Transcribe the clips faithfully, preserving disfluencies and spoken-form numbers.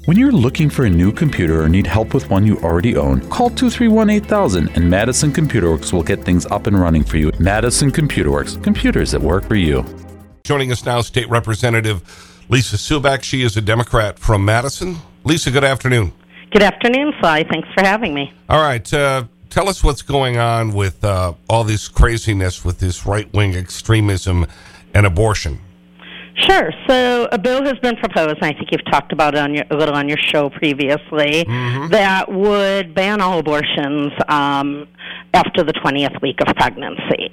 When you're looking for a new computer or need help with one you already own, call two three one, eight thousand and Madison Computer Works will get things up and running for you. Madison Computer Works, computers that work for you. Joining us now, State Representative Lisa Subak. She is a Democrat from Madison. Lisa, good afternoon. Good afternoon, Cy. Thanks for having me. All right. Uh, tell us what's going on with uh, all this craziness with this right-wing extremism and abortion. Sure. So a bill has been proposed, and I think you've talked about it on your, a little on your show previously, mm-hmm. that would ban all abortions um, after the twentieth week of pregnancy.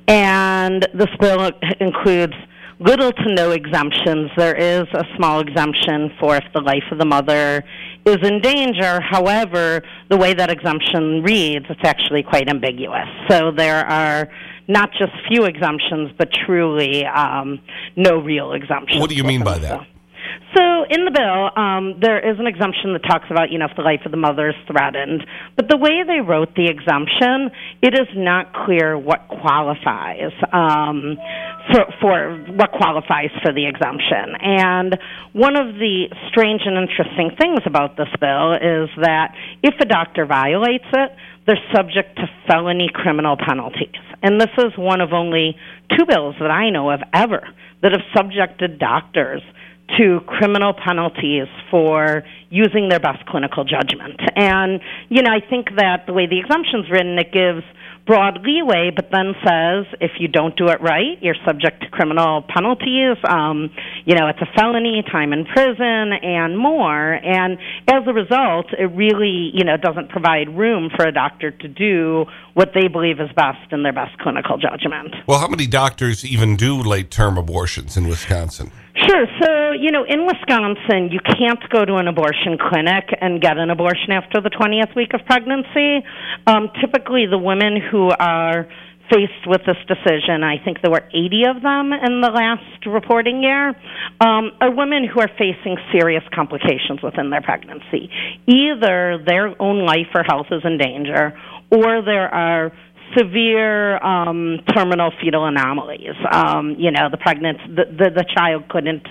And this bill includes little to no exemptions. There is a small exemption for if the life of the mother is in danger. However, the way that exemption reads, it's actually quite ambiguous. So there are not just few exemptions, but truly um, no real exemptions. What do you mean by that? So, so in the bill, um, there is an exemption that talks about, you know, if the life of the mother is threatened. But the way they wrote the exemption, it is not clear what qualifies um, for, for what qualifies for the exemption. And one of the strange and interesting things about this bill is that if a doctor violates it, they're subject to felony criminal penalties. And this is one of only two bills that I know of ever that have subjected doctors to criminal penalties for using their best clinical judgment. And, you know, I think that the way the exemption's written, it gives broad leeway, but then says if you don't do it right, you're subject to criminal penalties. Um, you know, it's a felony, time in prison, and more. And as a result, it really, you know, doesn't provide room for a doctor to do what they believe is best in their best clinical judgment. Well, how many doctors even do late-term abortions in Wisconsin? Sure. So, you know, in Wisconsin, you can't go to an abortion clinic and get an abortion after the twentieth week of pregnancy. Um, typically, the women who are faced with this decision, I think there were eighty of them in the last reporting year, um, are women who are facing serious complications within their pregnancy. Either their own life or health is in danger, or there are severe um, terminal fetal anomalies. Um, you know, the pregnant, the, the, the child couldn't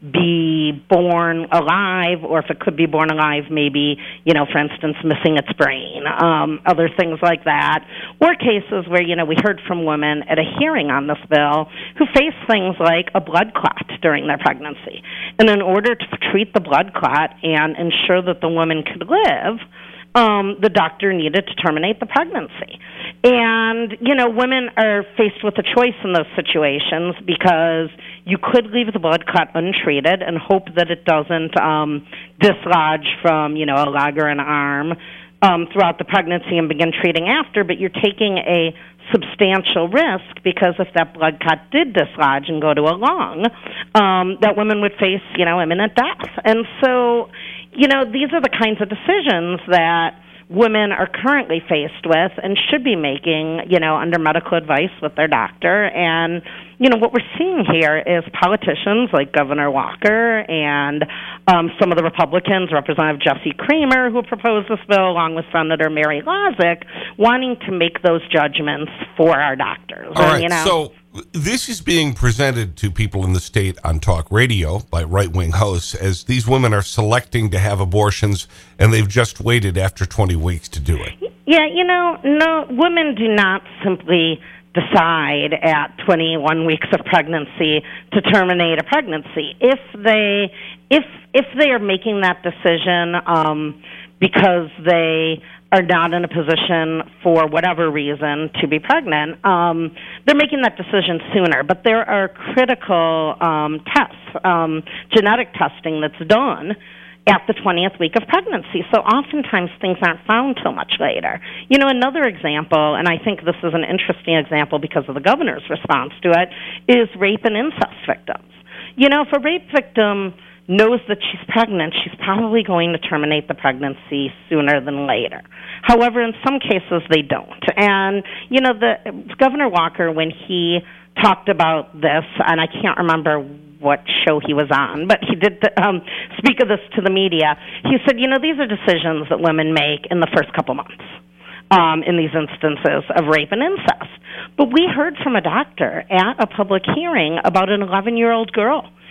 be born alive, or if it could be born alive, maybe, you know, for instance, missing its brain, um, other things like that. Or cases where, you know, we heard from women at a hearing on this bill who face things like a blood clot during their pregnancy. And in order to treat the blood clot and ensure that the woman could live, Um, the doctor needed to terminate the pregnancy. And, you know, women are faced with a choice in those situations because you could leave the blood clot untreated and hope that it doesn't um, dislodge from, you know, a leg or an arm um, throughout the pregnancy and begin treating after, but you're taking a substantial risk because if that blood clot did dislodge and go to a lung, um, that women would face, you know, imminent death. And so, you know, these are the kinds of decisions that women are currently faced with and should be making, you know, under medical advice with their doctor. And, you know, what we're seeing here is politicians like Governor Walker and um, some of the Republicans, Representative Jesse Kramer, who proposed this bill, along with Senator Mary Lozick, wanting to make those judgments for our doctors. All and, right, you know, so this is being presented to people in the state on talk radio by right-wing hosts as these women are selecting to have abortions, and they've just waited after twenty weeks to do it. Yeah, you know, no, women do not simply decide at twenty-one weeks of pregnancy to terminate a pregnancy. If they, if if they are making that decision um, because they are not in a position for whatever reason to be pregnant, um, they're making that decision sooner. But there are critical um, tests, um, genetic testing that's done at the twentieth week of pregnancy. So oftentimes things aren't found till much later. You know, another example, and I think this is an interesting example because of the governor's response to it, is rape and incest victims. You know, if a rape victim knows that she's pregnant, she's probably going to terminate the pregnancy sooner than later. However, in some cases, they don't. And, you know, the Governor Walker, when he talked about this, and I can't remember what show he was on, but he did um, speak of this to the media. He said, you know, these are decisions that women make in the first couple months um, in these instances of rape and incest. But we heard from a doctor at a public hearing about an eleven-year-old girl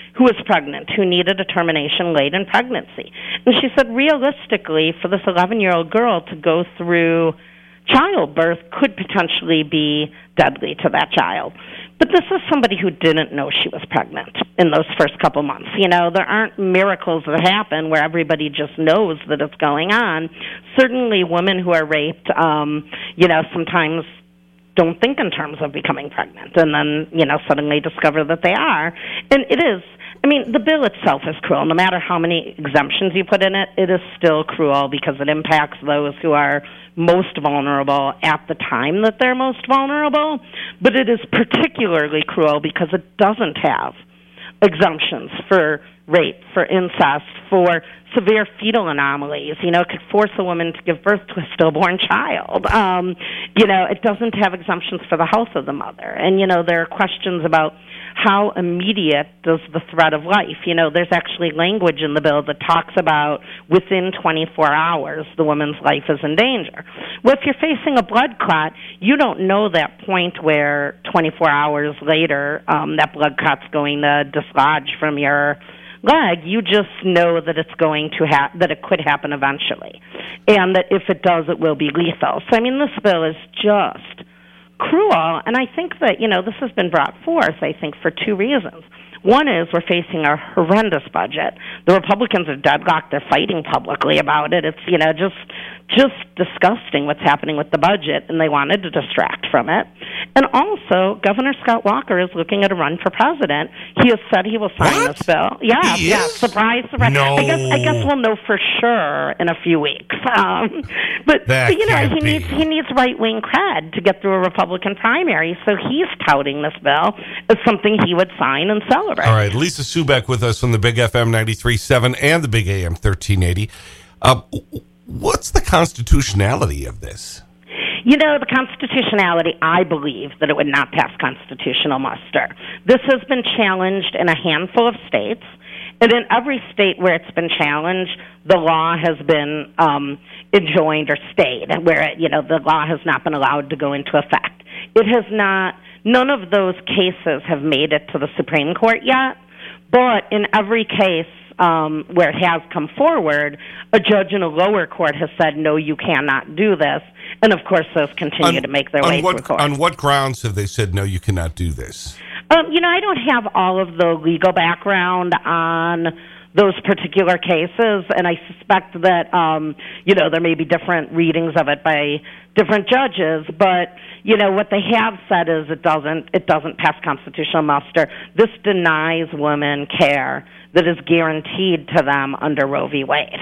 who was pregnant, who needed a termination late in pregnancy. And she said, realistically, for this eleven-year-old girl to go through childbirth could potentially be deadly to that child. But this is somebody who didn't know she was pregnant in those first couple months. You know, there aren't miracles that happen where everybody just knows that it's going on. Certainly women who are raped, um, you know, sometimes don't think in terms of becoming pregnant and then, you know, suddenly discover that they are. And it is, I mean, the bill itself is cruel. No matter how many exemptions you put in it, it is still cruel because it impacts those who are most vulnerable at the time that they're most vulnerable. But it is particularly cruel because it doesn't have exemptions for rape, for incest, for severe fetal anomalies. You know, it could force a woman to give birth to a stillborn child. Um, you know, it doesn't have exemptions for the health of the mother. And, you know, there are questions about how immediate does the threat of life. You know, there's actually language in the bill that talks about within twenty-four hours the woman's life is in danger. Well, if you're facing a blood clot, you don't know that point where twenty-four hours later um, that blood clot's going to dislodge from your leg. You just know that it's going to ha- that it could happen eventually, and that if it does, it will be lethal. So, I mean, this bill is just cruel, and I think that, you know, this has been brought forth, I think, for two reasons. One is we're facing a horrendous budget. The Republicans are deadlocked. They're fighting publicly about it. It's, you know, just just disgusting what's happening with the budget, and they wanted to distract from it. And also, Governor Scott Walker is looking at a run for president. He has said he will sign What? this bill. Yeah, He yeah. is? Surprise, surprise. No. I guess I guess we'll know for sure in a few weeks. Um, but, That but you know, can't he be. needs he needs right wing cred to get through a Republican primary. So he's touting this bill as something he would sign and celebrate. All right, Lisa Subeck with us on the Big F M ninety-three point seven and the Big A M thirteen eighty. Uh, what's the constitutionality of this? You know, the constitutionality, I believe that it would not pass constitutional muster. This has been challenged in a handful of states, and in every state where it's been challenged, the law has been um, enjoined or stayed, where, it, you know, the law has not been allowed to go into effect. It has not, none of those cases have made it to the Supreme Court yet, but in every case um, where it has come forward, a judge in a lower court has said, no, you cannot do this. And, of course, those continue On- to make their on way what, through court. On what grounds have they said, no, you cannot do this? Um, you know, I don't have all of the legal background on those particular cases, and I suspect that, um, you know, there may be different readings of it by different judges, but, you know, what they have said is it doesn't, it doesn't pass constitutional muster. This denies women care that is guaranteed to them under Roe v. Wade.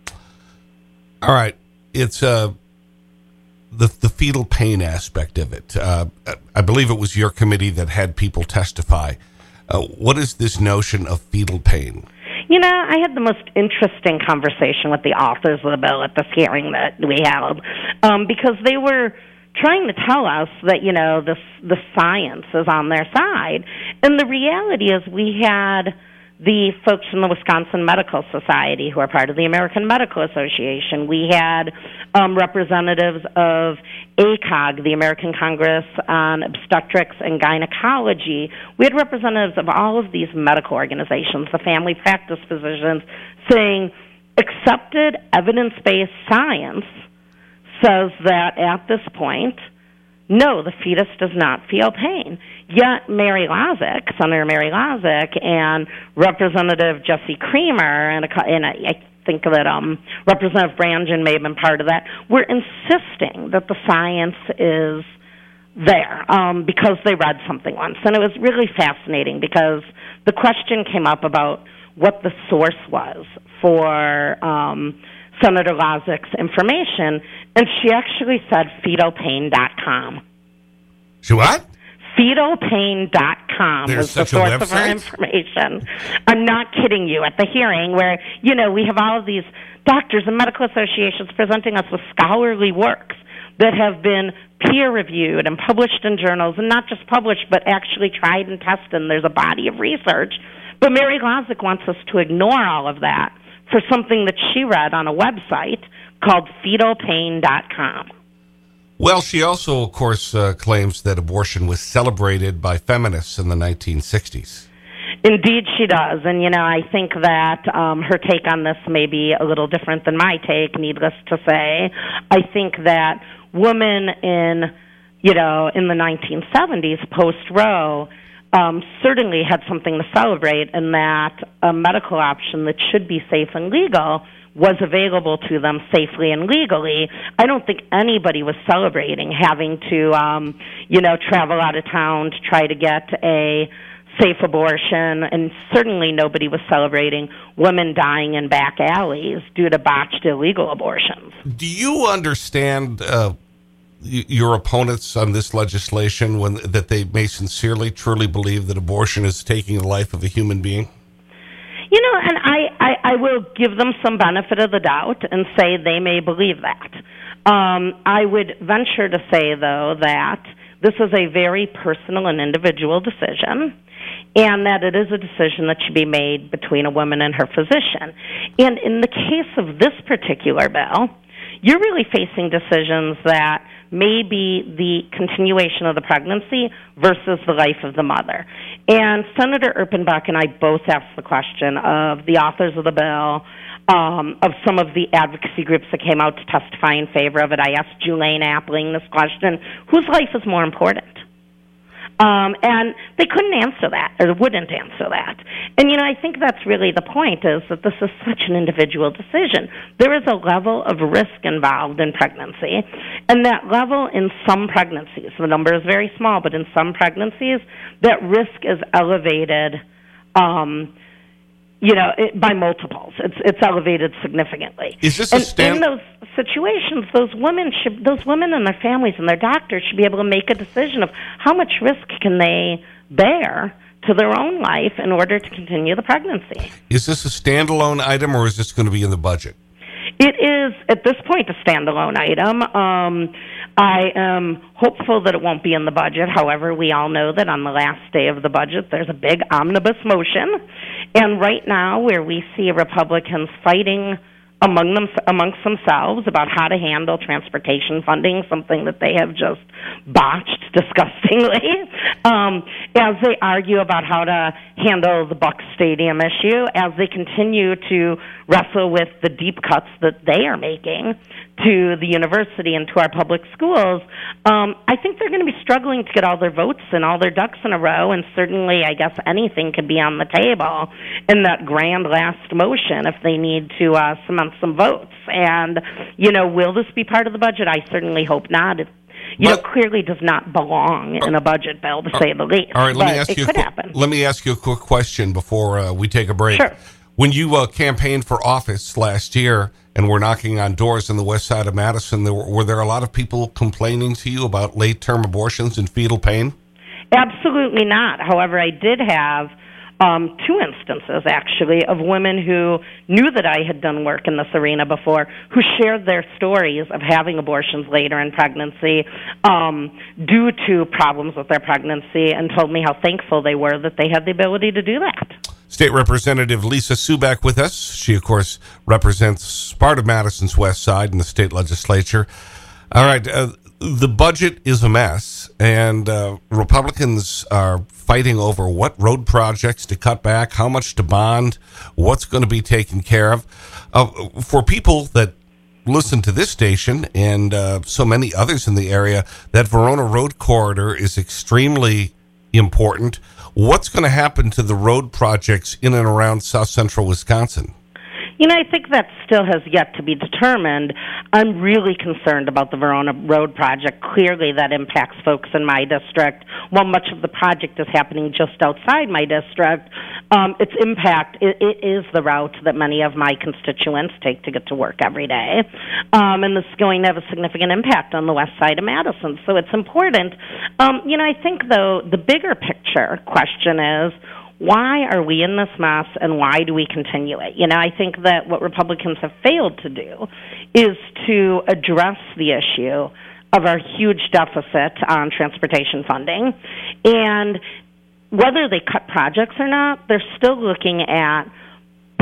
All right. It's uh, the, the fetal pain aspect of it. Uh, I believe it was your committee that had people testify. Uh, what is this notion of fetal pain? You know, I had the most interesting conversation with the authors of the bill at this hearing that we held, um, because they were trying to tell us that, you know, this, the science is on their side. And the reality is we had the folks from the Wisconsin Medical Society, who are part of the American Medical Association. We had um, representatives of A C O G, the American Congress on Obstetrics and Gynecology. We had representatives of all of these medical organizations, the family practice physicians, saying accepted evidence-based science says that at this point, no, the fetus does not feel pain. Yet Mary Lozick, Senator Mary Lozick, and Representative Jesse Creamer, and, a, and a, I think that um, Representative Brangen may have been part of that, were insisting that the science is there um, because they read something once. And it was really fascinating because the question came up about what the source was for um, Senator Lozick's information, and she actually said fetal pain dot com. She what? fetal pain dot com There's was the such a source of her website? information. I'm not kidding you. At the hearing where, you know, we have all of these doctors and medical associations presenting us with scholarly works that have been peer-reviewed and published in journals, and not just published, but actually tried and tested, and there's a body of research. But Mary Lozick wants us to ignore all of that for something that she read on a website called fetal pain dot com. Well, she also, of course, uh, claims that abortion was celebrated by feminists in the nineteen sixties. Indeed, she does. And, you know, I think that um, her take on this may be a little different than my take, needless to say. I think that women in, you know, in the nineteen seventies, post-Roe, um, certainly had something to celebrate, in that a medical option that should be safe and legal was available to them safely and legally. I don't think anybody was celebrating having to, um, you know, travel out of town to try to get a safe abortion, and certainly nobody was celebrating women dying in back alleys due to botched illegal abortions. Do you understand uh, your opponents on this legislation, when that they may sincerely, truly believe that abortion is taking the life of a human being? You know, and I, I, I will give them some benefit of the doubt and say they may believe that. Um, I would venture to say, though, that this is a very personal and individual decision, and that it is a decision that should be made between a woman and her physician. And in the case of this particular bill, you're really facing decisions that may be the continuation of the pregnancy versus the life of the mother. And Senator Erpenbach and I both asked the question of the authors of the bill, um, of some of the advocacy groups that came out to testify in favor of it. I asked Julaine Appling this question: whose life is more important? Um, and they couldn't answer that, or wouldn't answer that. And, you know, I think that's really the point, is that this is such an individual decision. There is a level of risk involved in pregnancy, and that level in some pregnancies, the number is very small, but in some pregnancies, that risk is elevated, um, you know, it, by multiples. It's it's elevated significantly. Is this and a stand- in those situations, those women should, those women and their families and their doctors should be able to make a decision of how much risk can they bear to their own life in order to continue the pregnancy. Is this a standalone item, or is this going to be in the budget? It is, at this point, a standalone item. Um, I am hopeful that it won't be in the budget. However, we all know that on the last day of the budget, there's a big omnibus motion. And right now, where we see Republicans fighting among them, amongst themselves about how to handle transportation funding, something that they have just botched disgustingly, um, as they argue about how to handle the Bucs Stadium issue, as they continue to wrestle with the deep cuts that they are making to the university and to our public schools, um, I think they're going to be struggling to get all their votes and all their ducks in a row, and certainly, I guess, anything could be on the table in that grand last motion if they need to uh, cement some votes. And, you know, will this be part of the budget? I certainly hope not. It, you but, know, clearly does not belong in a budget bill, to uh, say the least. All right, let but me ask it you could a, happen. Let me ask you a quick question before uh, we take a break. Sure. When you uh, campaigned for office last year and were knocking on doors on the west side of Madison, there were, were there a lot of people complaining to you about late-term abortions and fetal pain? Absolutely not. However, I did have um, two instances, actually, of women who knew that I had done work in this arena before, who shared their stories of having abortions later in pregnancy um, due to problems with their pregnancy, and told me how thankful they were that they had the ability to do that. State Representative Lisa Suback with us. She, of course, represents part of Madison's west side in the state legislature. All right, uh, the budget is a mess, and uh, Republicans are fighting over what road projects to cut back, how much to bond, what's going to be taken care of. Uh, for people that listen to this station and uh, so many others in the area, that Verona Road Corridor is extremely important. What's going to happen to the road projects in and around south central Wisconsin? You know, I think that still has yet to be determined. I'm really concerned about the Verona Road project. Clearly, that impacts folks in my district. While much of the project is happening just outside my district, um, its impact, it, it is the route that many of my constituents take to get to work every day. Um, and this is going to have a significant impact on the west side of Madison. So it's important. Um, you know, I think, though, the bigger picture question is, why are we in this mess, and why do we continue it? You know, I think that what Republicans have failed to do is to address the issue of our huge deficit on transportation funding. And whether they cut projects or not, they're still looking at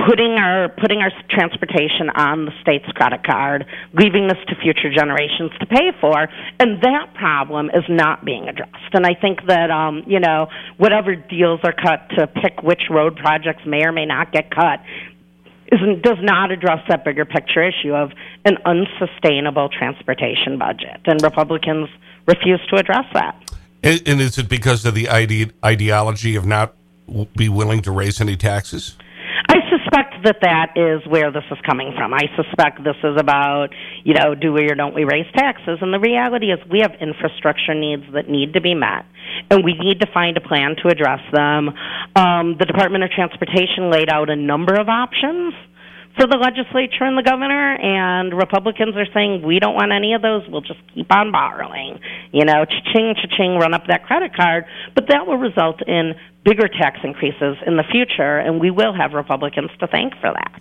putting our putting our transportation on the state's credit card, leaving this to future generations to pay for, and that problem is not being addressed. And I think that um, you know, whatever deals are cut to pick which road projects may or may not get cut isn't does not address that bigger picture issue of an unsustainable transportation budget, and Republicans refuse to address that. And, and is it because of the ide ideology of not be willing to raise any taxes? I suspect that that is where this is coming from. I suspect this is about, you know, do we or don't we raise taxes? And the reality is we have infrastructure needs that need to be met, and we need to find a plan to address them. Um, the Department of Transportation laid out a number of options for the legislature and the governor, and Republicans are saying, we don't want any of those, we'll just keep on borrowing. You know, cha-ching, cha-ching, run up that credit card, but that will result in bigger tax increases in the future, and we will have Republicans to thank for that.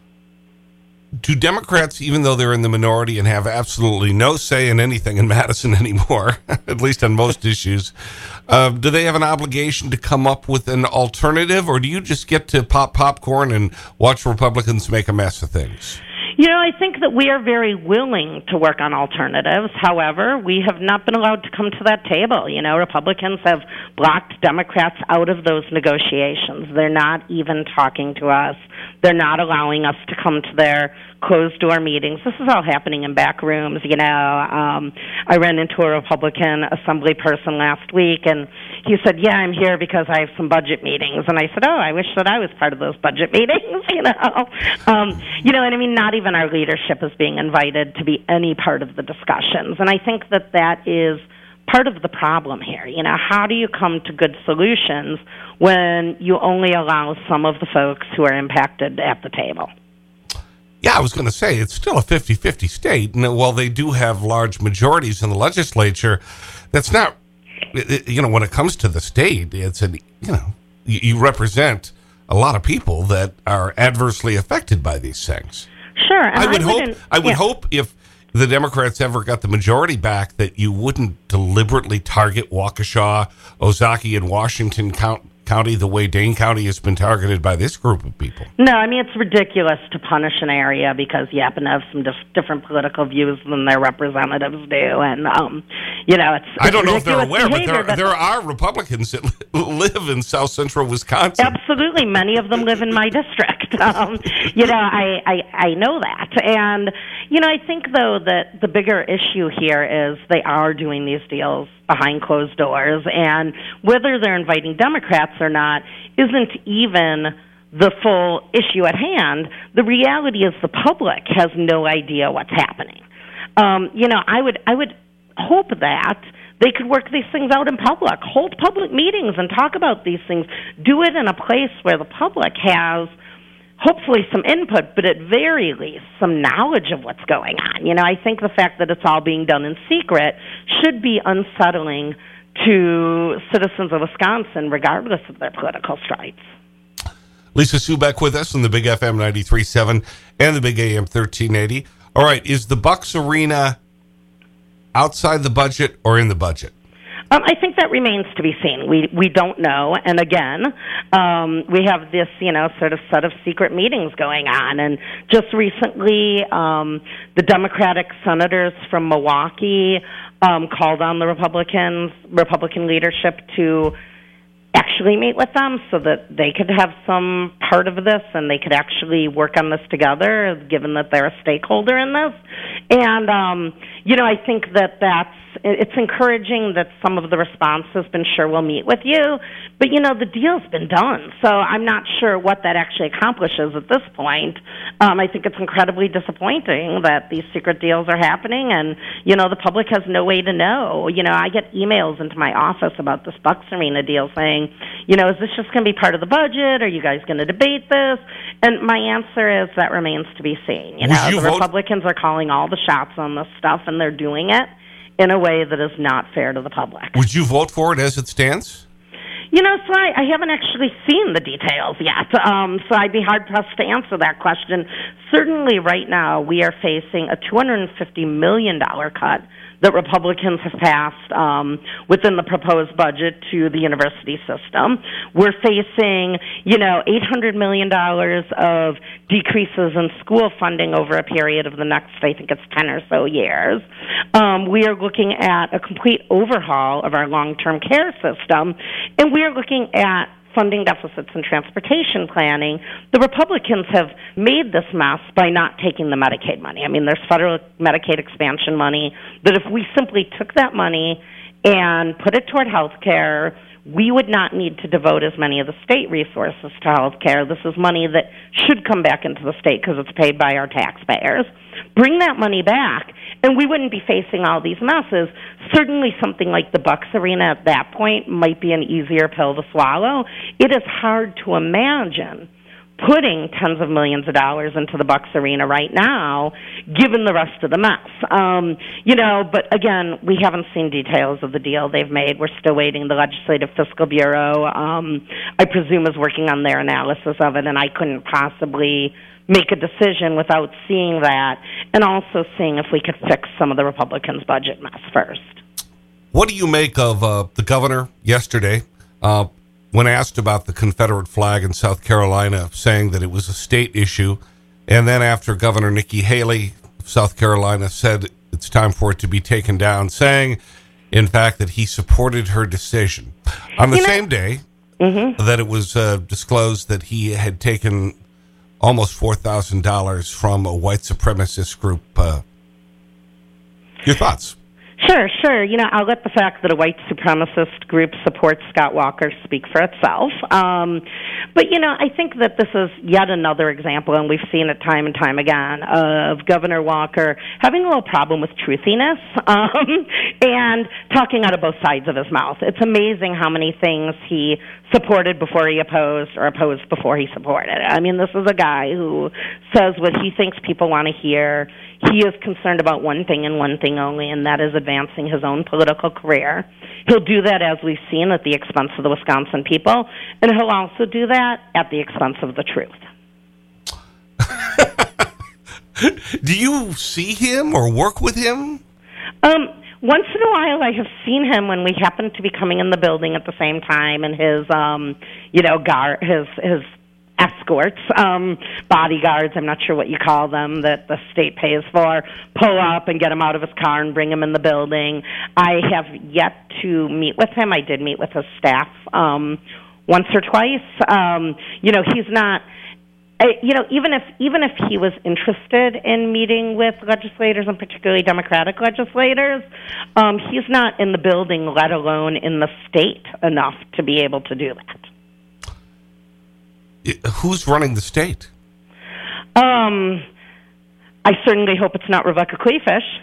Do Democrats, even though they're in the minority and have absolutely no say in anything in Madison anymore, at least on most issues, uh, do they have an obligation to come up with an alternative, or do you just get to pop popcorn and watch Republicans make a mess of things? You know, I think that we are very willing to work on alternatives. However, we have not been allowed to come to that table. You know, Republicans have blocked Democrats out of those negotiations. They're not even talking to us. They're not allowing us to come to their closed-door meetings. This is all happening in back rooms, you know. Um, I ran into a Republican assembly person last week, and he said, yeah, I'm here because I have some budget meetings. And I said, oh, I wish that I was part of those budget meetings, you know. Um, you know, and I mean, not even our leadership is being invited to be any part of the discussions. And I think that that is part of the problem here. You know, how do you come to good solutions when you only allow some of the folks who are impacted at the table? Yeah, I was going to say, it's still a fifty fifty state. And while they do have large majorities in the legislature, that's not, you know, when it comes to the state, it's a, you know, you represent a lot of people that are adversely affected by these things. Sure. And I would I hope, I would yeah. hope if the Democrats ever got the majority back that you wouldn't deliberately target Waukesha, Ozaukee, and Washington County the way Dane County has been targeted by this group of people. No, I mean, it's ridiculous to punish an area because you happen to have some dif different political views than their representatives do. And, um, you know, it's, it's I don't know if they're aware, but there, but there are Republicans that live in south central Wisconsin. Absolutely. Many of them live in my district. Um, you know, I, I, I know that. And, you know, I think, though, that the bigger issue here is they are doing these deals behind closed doors, and whether they're inviting Democrats or not isn't even the full issue at hand. The reality is the public has no idea what's happening. Um, you know, I would I would hope that they could work these things out in public, hold public meetings and talk about these things, do it in a place where the public has hopefully some input, but at very least some knowledge of what's going on. You know, I think the fact that it's all being done in secret should be unsettling to citizens of Wisconsin, regardless of their political stripes. Lisa Subeck with us on the Big F M ninety-three point seven and the Big A M thirteen eighty. All right, is the Bucks Arena outside the budget or in the budget? Um, I think that remains to be seen. We we don't know. And again, um, we have this, you know, sort of set of secret meetings going on. And just recently, um, the Democratic senators from Milwaukee um, called on the Republicans, Republican leadership to actually meet with them so that they could have some part of this and they could actually work on this together, given that they're a stakeholder in this. And, um, you know, I think that that's, it's encouraging that some of the response has been, sure, we'll meet with you. But, you know, the deal's been done. So I'm not sure what that actually accomplishes at this point. Um, I think it's incredibly disappointing that these secret deals are happening and, you know, the public has no way to know. You know, I get emails into my office about this Bucks Arena deal saying, you know, is this just going to be part of the budget? Are you guys going to debate this? And my answer is that remains to be seen. You know, you the vote- Republicans are calling all the shots on this stuff, and they're doing it in a way that is not fair to the public. Would you vote for it as it stands? You know, so I, I haven't actually seen the details yet, um, so I'd be hard-pressed to answer that question. Certainly right now we are facing a two hundred fifty million dollars cut that Republicans have passed um, within the proposed budget to the university system. We're facing, you know, eight hundred million dollars of decreases in school funding over a period of the next, I think it's ten or so years. Um, we are looking at a complete overhaul of our long-term care system, and we are looking at funding deficits in transportation planning. The Republicans have made this mess by not taking the Medicaid money. I mean, there's federal Medicaid expansion money that if we simply took that money and put it toward health care, we would not need to devote as many of the state resources to health care. This is money that should come back into the state because it's paid by our taxpayers. Bring that money back, and we wouldn't be facing all these messes. Certainly something like the Bucks Arena at that point might be an easier pill to swallow. It is hard to imagine putting tens of millions of dollars into the Bucks Arena right now, given the rest of the mess. Um, you know, but again, we haven't seen details of the deal they've made. We're still waiting. The Legislative Fiscal Bureau, um, I presume, is working on their analysis of it, and I couldn't possibly make a decision without seeing that and also seeing if we could fix some of the Republicans' budget mess first. What do you make of uh, the governor yesterday uh, when asked about the Confederate flag in South Carolina, saying that it was a state issue, and then after Governor Nikki Haley of South Carolina said it's time for it to be taken down, saying, in fact, that he supported her decision. On the you know, same day mm-hmm. that it was uh, disclosed that he had taken almost four thousand dollars from a white supremacist group. Uh, your thoughts? Sure, sure. You know, I'll let the fact that a white supremacist group supports Scott Walker speak for itself. Um, but, you know, I think that this is yet another example, and we've seen it time and time again, of Governor Walker having a little problem with truthiness um, and talking out of both sides of his mouth. It's amazing how many things he supported before he opposed or opposed before he supported. I mean, this is a guy who says what he thinks people want to hear. He is concerned about one thing and one thing only, and that is advancing his own political career. He'll do that, as we've seen, at the expense of the Wisconsin people, and he'll also do that at the expense of the truth. Do you see him or work with him? Um, once in a while, I have seen him when we happen to be coming in the building at the same time, and his, um, you know, guard, his his escorts, um, bodyguards, I'm not sure what you call them, that the state pays for, pull up and get him out of his car and bring him in the building. I have yet to meet with him. I did meet with his staff um, once or twice. Um, you know, he's not. I, you know, even if even if he was interested in meeting with legislators, and particularly Democratic legislators, um, he's not in the building, let alone in the state, enough to be able to do that. Who's running the state? Um, I certainly hope it's not Rebecca Kleefisch.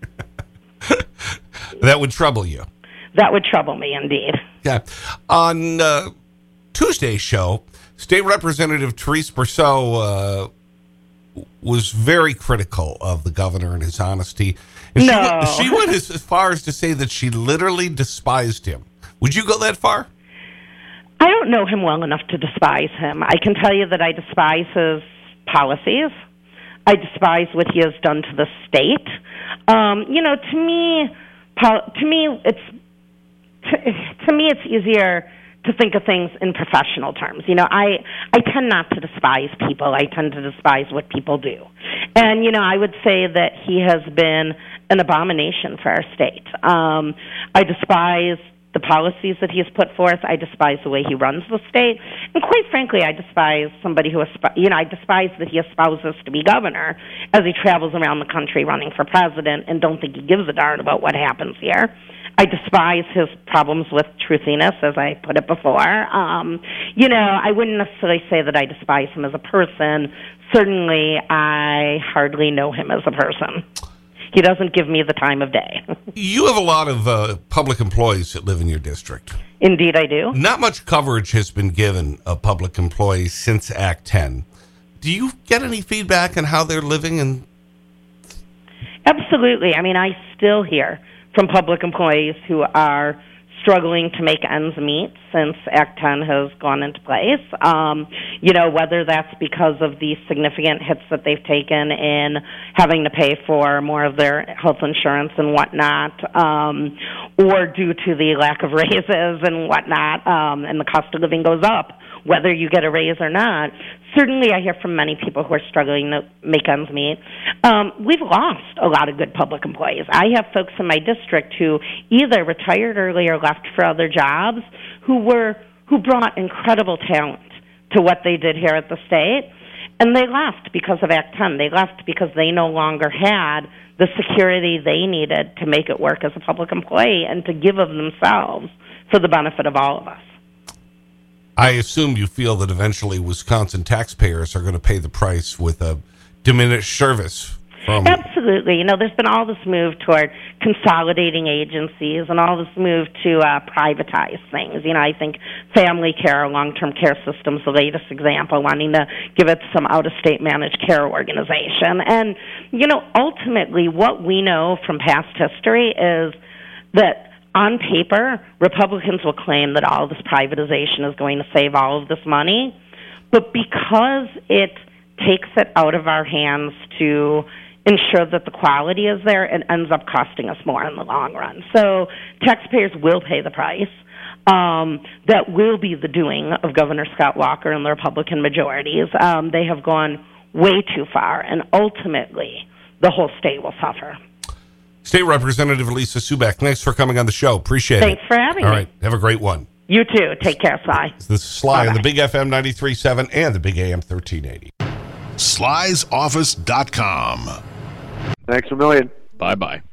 That would trouble you. That would trouble me, indeed. Yeah. On uh, Tuesday's show, State Representative Therese Brousseau uh, was very critical of the governor and his honesty. And no. She, she went as far as to say that she literally despised him. Would you go that far? I don't know him well enough to despise him. I can tell you that I despise his policies. I despise what he has done to the state. Um, you know, to me, to me, it's to, to me, it's easier to think of things in professional terms. You know, I I tend not to despise people. I tend to despise what people do. And, you know, I would say that he has been an abomination for our state. Um, I despise the policies that he has put forth. I despise the way he runs the state. And quite frankly, I despise somebody who, asp- you know, I despise that he espouses to be governor as he travels around the country running for president and don't think he gives a darn about what happens here. I despise his problems with truthiness, as I put it before. Um, you know, I wouldn't necessarily say that I despise him as a person. Certainly, I hardly know him as a person. He doesn't give me the time of day. You have a lot of uh, public employees that live in your district. Indeed, I do. Not much coverage has been given of public employees since Act ten. Do you get any feedback on how they're living? And Absolutely. I mean, I still hear from public employees who are struggling to make ends meet since Act ten has gone into place. Um, you know, whether that's because of the significant hits that they've taken in having to pay for more of their health insurance and whatnot, um, or due to the lack of raises and whatnot, um, and the cost of living goes up, whether you get a raise or not. Certainly I hear from many people who are struggling to make ends meet. Um, we've lost a lot of good public employees. I have folks in my district who either retired early or left for other jobs who were who brought incredible talent to what they did here at the state, and they left because of Act ten. They left because they no longer had the security they needed to make it work as a public employee and to give of themselves for the benefit of all of us. I assume you feel that eventually Wisconsin taxpayers are going to pay the price with a diminished service. From Absolutely. You know, there's been all this move toward consolidating agencies and all this move to uh, privatize things. You know, I think family care, long-term care system's the latest example, wanting to give it some out-of-state managed care organization. And, you know, ultimately what we know from past history is that on paper, Republicans will claim that all this privatization is going to save all of this money, but because it takes it out of our hands to ensure that the quality is there, it ends up costing us more in the long run. So taxpayers will pay the price. Um, that will be the doing of Governor Scott Walker and the Republican majorities. Um, they have gone way too far, and ultimately the whole state will suffer. State Representative Lisa Suback, thanks for coming on the show. Appreciate thanks it. Thanks for having All me. right. Have a great one. You too. Take care, Sly. This is Sly Bye-bye. on the Big F M ninety-three point seven and the Big A M thirteen eighty. Slys Office dot com. Thanks a million. Bye-bye.